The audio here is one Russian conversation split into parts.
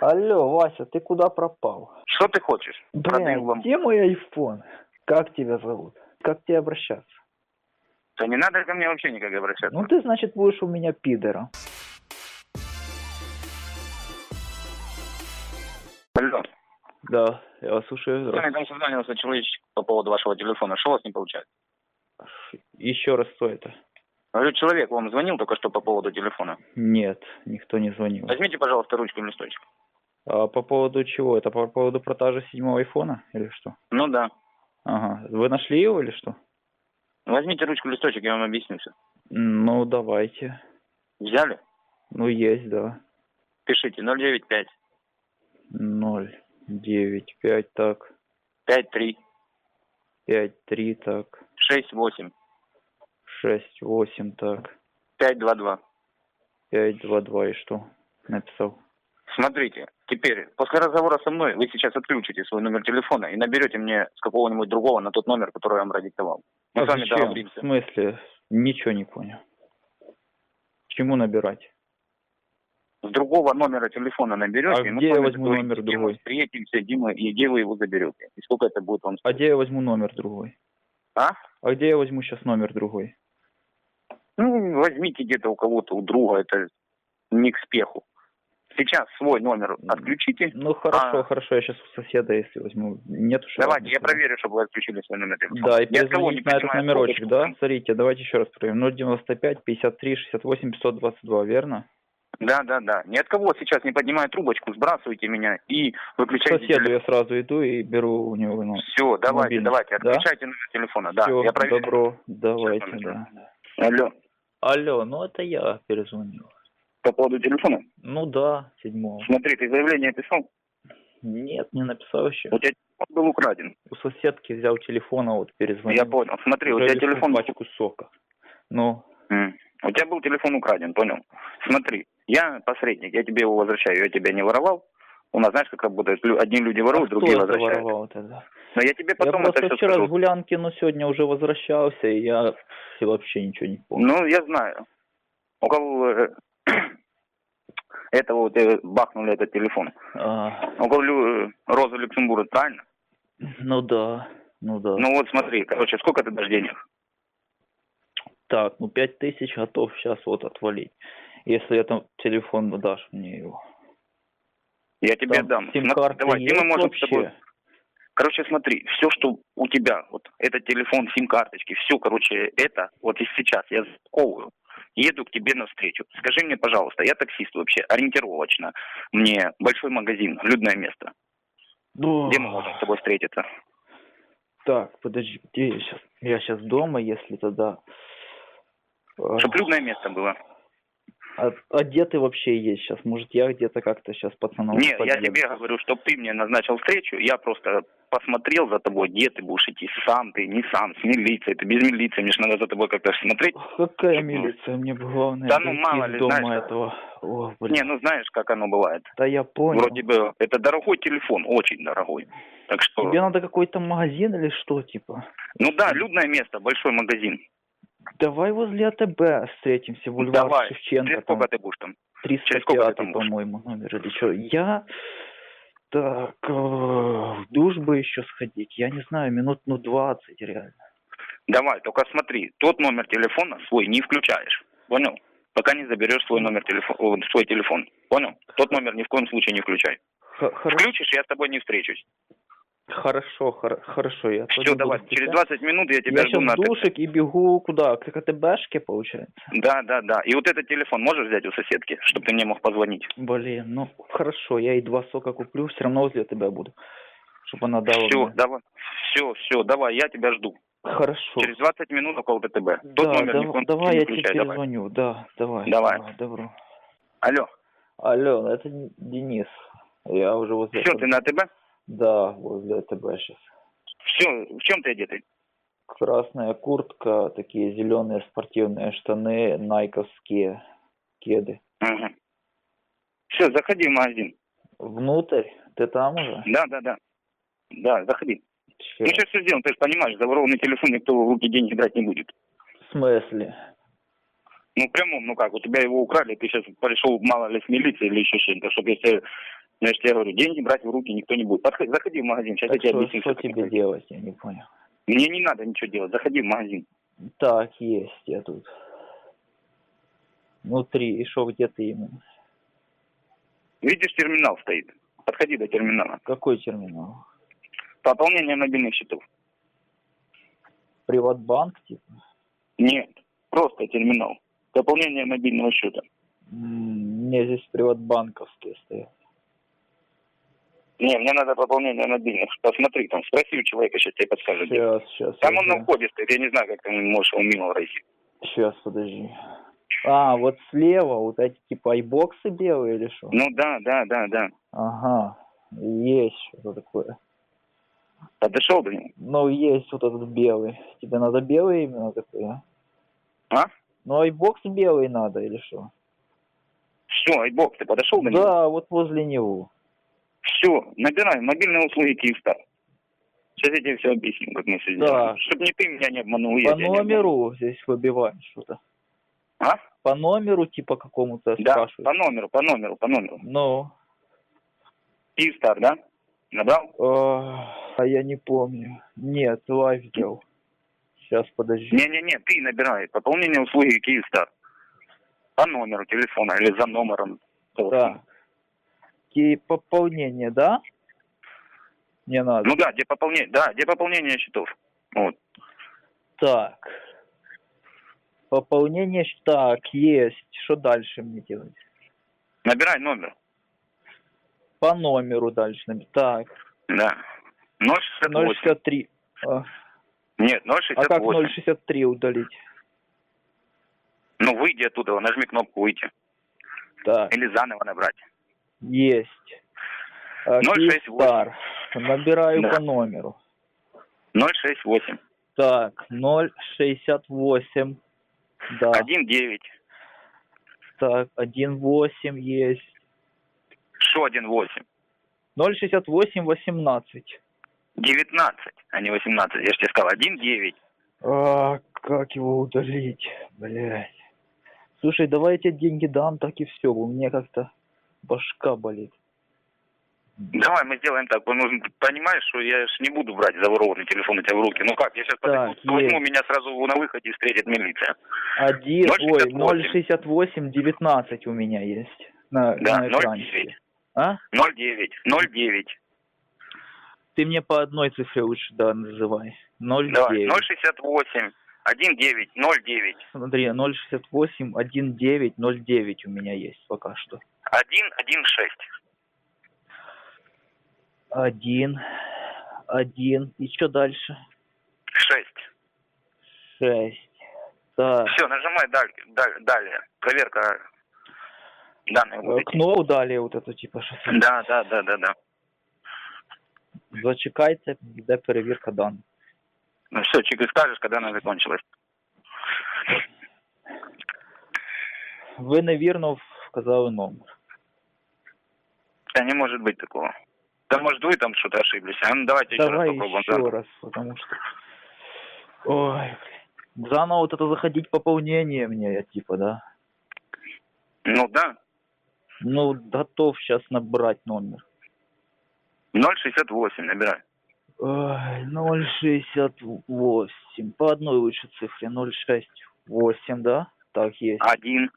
Алло, Вася, ты куда пропал? Что ты хочешь? Продаю Блин, вам. где мой айфон? Как тебя зовут? Как к тебе обращаться? Да не надо ко мне вообще никак обращаться. Ну ты, значит, будешь у меня пидором. Алло. Да, я вас слушаю. С вами там созванивался человечек по поводу вашего телефона. Что у вас не получается? Еще раз, что это? Говорю, человек вам звонил только что по поводу телефона. Нет, никто не звонил. Возьмите, пожалуйста, ручку и листочек. А по поводу чего? Это по поводу продажи 7-го айфона или что? Ну да. Ага. Вы нашли его или что? Возьмите ручку и листочек, я вам объясню все. Ну, давайте. Взяли? Ну, есть, да. Пишите 095 095, так. 53 53, так. 68 68, так. 522. 522 и что? Написал. Смотрите, теперь, после разговора со мной, вы сейчас отключите свой номер телефона и наберете мне с какого-нибудь другого на тот номер, который я вам продиктовал. Мы с вами Зачем? договоримся. В смысле? Ничего не понял. Чему набирать? С другого номера телефона наберете. А и мы где с я вами возьму номер договоримся, другой? Встретимся, Дима, и где вы его заберете. И сколько это будет вам А стоить. где я возьму номер другой? А? А где я возьму сейчас номер другой? Ну, возьмите где-то у кого-то, у друга, это не к спеху. Сейчас свой номер отключите. Ну, хорошо, хорошо, я сейчас у соседа, если возьму. Нет уж. Давайте, я проверю, чтобы вы отключили свой номер телефона. Да, и Ни от кого не перезвонить на этот принимаю номерочек, трубочку. да? Смотрите, давайте еще раз проверим. 095 53 68 522, верно? Да. Ни от кого сейчас не поднимаю трубочку, сбрасывайте меня и К выключайте соседу телефон. я сразу иду и беру у него, ну, Все, давайте, мобильный. Да? отключайте номер телефона. Да, Все, я проверю. добро, давайте, Сейчас, да. Алло, Алло, ну это я перезвонил. по поводу телефона? Ну да, 7-го. Смотри, ты заявление писал? Нет, не написал еще. У тебя телефон был украден. У соседки взял телефон, а вот перезвонил. Я понял. Смотри, у Уже тебя листнул телефон... пачку сока. Ну, У тебя был телефон украден, понял? Смотри, я посредник, я тебе его возвращаю, я тебя не воровал. У нас, знаешь, как работает, одни люди воруют, другие кто это возвращают. воровал тогда? Но я тебе потом Я это просто все вчера скажу. с гулянки, но сегодня уже возвращался, и я вообще ничего не помню. Ну, я знаю. У кого этого вот бахнули этот телефон? У кого Роза Люксембург, правильно? Ну да. Ну вот смотри, короче, сколько ты дашь денег? Так, 5000 готов сейчас вот отвалить. Если это телефон, дашь мне его. Я тебе Там дам. сим-карты Давай, есть мы можем вообще? с тобой... Короче, смотри, все, что у тебя, вот этот телефон, сим-карточки, все, короче, это вот и сейчас я запаковываю, еду к тебе навстречу. Скажи мне, пожалуйста, я таксист вообще, ориентировочно, мне большой магазин, людное место. Где мы можем с тобой встретиться? Так, подожди, где я сейчас? Я сейчас дома, если тогда... Чтоб людное место было. А где ты вообще есть сейчас? Может, я где-то как-то сейчас пацанам Нет, я подъеду? тебе говорю, чтоб ты мне назначил встречу, я просто посмотрел за тобой, где ты будешь идти, сам ты, не сам, с милицией, ты без милиции, мне же надо за тобой как-то смотреть. Какая милиция? Мне бы главное Да ну, дойти мало из ли, дома знаешь, этого. О, блин. Не, ну знаешь, как оно бывает. Да я понял. Вроде бы это дорогой телефон, очень дорогой. Так что... Тебе надо какой-то магазин или что, типа? Ну да, людное место, большой магазин. Давай возле АТБ встретимся, бульвар Давай. Шевченко. Через сколько ты будешь там? Через сколько ты 305, там будешь? по-моему, номер или что. Я... Так, в душ бы еще сходить. Я не знаю, минут 20 реально. Давай, только смотри, тот номер телефона свой не включаешь. Понял? Пока не заберешь свой номер телефона, свой телефон. Понял? Тот номер ни в коем случае не включай. Включишь, я с тобой не встречусь. Хорошо, хорошо. Я Все, давай, через 20 минут я тебя я жду сейчас на в душик и бегу куда? К АТБшке, получается? Да. И вот этот телефон можешь взять у соседки, чтобы ты мне мог позвонить? Блин, ну хорошо, я и 2 сока куплю, все равно возле тебя буду. Чтобы она дала Все, мне. давай. Все, давай, я тебя жду. Хорошо. Через 20 минут около ТТБ. Тот Да, номер ни в коем давай случае я не тебе включай, давай. перезвоню. Да, давай. Добро. Алло. Алло, это Денис. Я уже возле... Все, ты на АТБ? Да, возле АТБ сейчас. Все, в чем ты одетый? Красная куртка, такие зеленые спортивные штаны, найковские кеды. Угу. Все, заходи в магазин. Внутрь? Ты там уже? Да. Да, заходи. Чё? Ну, сейчас все сделаем, ты же понимаешь, за ворованный телефон никто в руки деньги брать не будет. В смысле? Ну, прямом, ну как, у тебя его украли, ты сейчас пришел, мало ли, с милицией или еще что-то, чтобы если Ну, я же тебе говорю, деньги брать в руки никто не будет. Заходи в магазин, сейчас я Так тебе что, объясню, что что тебе такое. делать, я не понял. Мне не надо ничего делать, заходи в магазин. Так, есть я тут. Внутри, и шо, где ты именно? Видишь, терминал стоит. Подходи до терминала. Какой терминал? Пополнение мобильных счетов. Приватбанк, типа? Нет, просто терминал. Пополнение мобильного счета. Мне здесь приватбанковские стоят. Не, мне надо пополнение мобильных. Посмотри там, спроси у человека, сейчас тебе подскажет. Сейчас. Там он на входе стоит, я не знаю, как ты можешь его мимо пройти. Сейчас, подожди. А, вот слева вот эти типа айбоксы белые или что? Ну да. Ага, есть что-то такое. Подошел до него? Ну, есть вот этот белый. Тебе надо белый именно такой, а? А? Ну, айбокс белый надо или что? Все, айбокс, ты подошел до него? Да, вот возле него. Все, набирай мобильные услуги Киевстар. Сейчас я тебе все объясню, как мы все сделаем. Так. Чтобы не ты меня не обманул, По номеру здесь выбиваем что-то. А? По номеру типа какому-то Да, спрашивают. по номеру. Ну, Киевстар, да? Набрал? а я не помню. Нет, лайв сделал. Сейчас, подожди. Не, ты набирай. Пополнение услуги Киевстар. По номеру телефона или за номером телефона. Так. И пополнение, да? Не надо. Ну да, где пополнение счетов. Вот. Так. Пополнение, так, есть. Что дальше мне делать? Набирай номер. По номеру дальше. Так. Да. 068. 063. Нет, А как 068. 063 удалить? Ну, выйди оттуда, нажми кнопку «Выйти». Так. Или заново набрать. Есть. 068. Киевстар. Набираю Да. по номеру. 068. Так, 068. Да. 19. Так, 18 есть. Что 18? 068 18. 19, а не 18. Я же тебе сказал, 19. А, как его удалить? Блять. Слушай, давай я тебе деньги дам, так и все. У меня как-то башка болит. Давай мы сделаем так. Ну, понимаешь, что я ж не буду брать заворованный телефон у тебя в руки. Ну как, я сейчас Так, возьму, меня сразу на выходе встретит милиция. 068 19 у меня есть. На Да, экранчике. 09. А? 09. Ты мне по одной цифре лучше, да, называй. 09. Давай, 068 19 09. Смотри, 068 19 09 у меня есть пока что. 116. 1. И что дальше? 6. 6. Так. Все, нажимай далее. Проверка данных. Вот эти. Кнопку далее вот эту типа что. Да. Зачекайте, йде перевірка даних. Ну все, чик и скажешь, когда она закончилась. Ви невірно вказали номер. Да не может быть такого. Да может вы там что-то ошиблись. А ну давайте еще раз Давай попробуем. еще раз, потому что... Ой, блин. Заново вот это заходить пополнение мне, я типа, да? Ну да. Ну, готов сейчас набрать номер. 068 набирай. Ой, 068. По одной лучше цифре. 068, да? Так, есть. 1.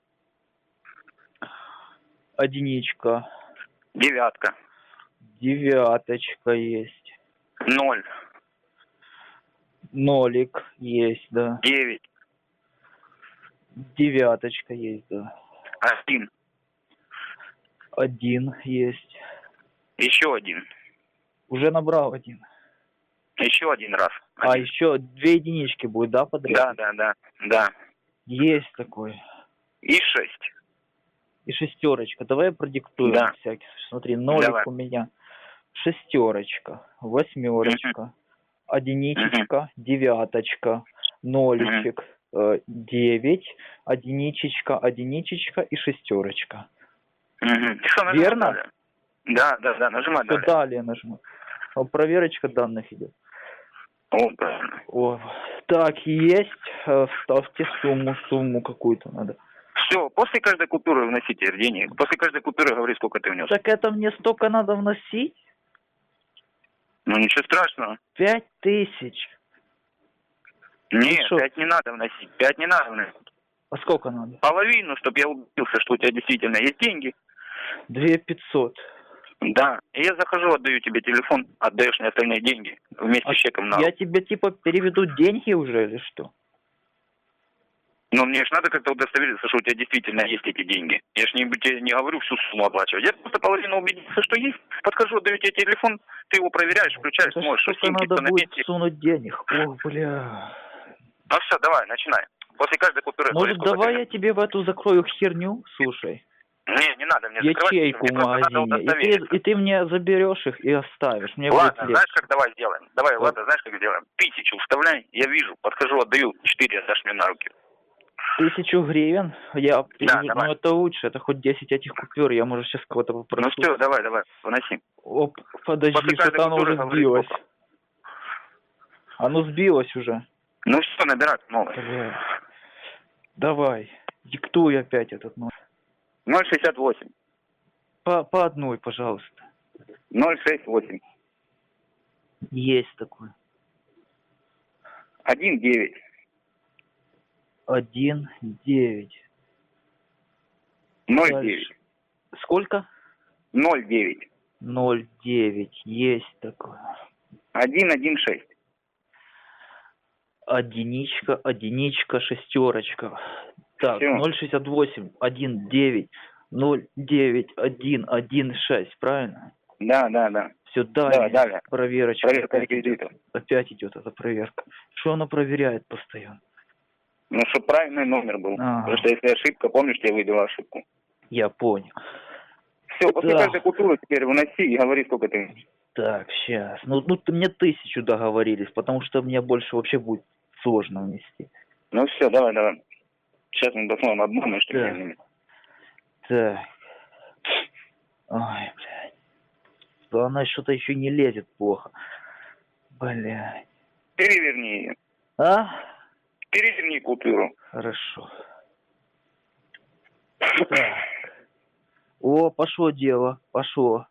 Единичка. 9. Девяточка есть. 0. Нолик есть, да. 9. Девяточка есть, да. 1. 1 есть. Еще 1. Уже набрал 1. Еще 1 раз. А еще 2 единички будет, да, подряд? Да. Есть такой. И 6. И шестерочка. Давай я продиктую Да. на всякий. Смотри, нолик Давай. у меня. Шестерочка. Восьмерочка. Единичечка. Девяточка. Ноличек. 9. Единичечка и шестерочка. Что, нажимай Верно? далее. Да, нажимай Всё, далее. далее нажму. Проверочка данных идет. О, правильно. О, так, есть. Ставьте сумму какую-то надо. Все, после каждой купюры вноси теперь денег. После каждой купюры говори, сколько ты внес. Так это мне столько надо вносить? Ну ничего страшного. 5000. Нет, шо? 5 не надо вносить. 5 не надо вносить. А сколько надо? Половину, чтобы я убедился, что у тебя действительно есть деньги. 2500. Да. И я захожу, отдаю тебе телефон, отдаешь мне остальные деньги вместе А с чеком на я руку. тебе типа переведу деньги уже или что? Но мне же надо как-то удостовериться, что у тебя действительно есть эти деньги. Я же тебе не говорю всю сумму оплачивать. Я просто половину убедиться, что есть. Подхожу, отдаю тебе телефон, ты его проверяешь, включаешь, Это смотришь, что сколько симки, надо кто на будет месте. сунуть денег? Ох, бля. Ну все, давай, начинай. После каждой купюры говори, Может, сколько давай ты... я тебе в эту закрою херню? Слушай. Не надо мне закрывать. Ячейку Мне в просто надо магазине. удостовериться. И ты мне заберешь их и оставишь. Мне Ладно, будет легче. знаешь, как давай сделаем? Давай, Вот. ладно, знаешь, как сделаем? 1000 вставляй, я вижу, подхожу, отдаю, 4 отдашь мне на руки. 1000 гривен? Я переведу. давай. Ну это лучше, это хоть 10 этих купюр. Я, может, сейчас кого-то Ну попрошу. все, давай, выноси. Оп, подожди, После каждой что-то оно купюры уже говори, сбилось. сколько. Оно сбилось уже. Ну все, набирать новый. Бля. Давай. Диктуй опять этот номер. 068. По одной, пожалуйста. 068. Есть такой. 19. 19. 09. Сколько? 09. 09. Есть такой. 116. Единичка, шестерочка. Так, Всё. 068, 19, 09, 116, правильно? Да. Все, далее. Далее. Проверочка. Проверка опять идет. реквизитов. Опять идет эта проверка. Что она проверяет постоянно? Ну, чтобы правильный номер был. Ага. Потому что если ошибка, помнишь, я выдал ошибку. Я понял. Все, после Да. каждой купюры теперь выноси и говори, сколько ты. Так, сейчас. Ну, мне 1000 договорились, потому что мне больше вообще будет сложно внести. Ну все, давай. Сейчас мы посмотрим обманываешь, что Да. меня. Так. Ой, блядь. Да она что-то еще не лезет плохо. Блядь. Переверни ее. А? Переверни купюру. Хорошо. Так. О, пошло дело. Пошло.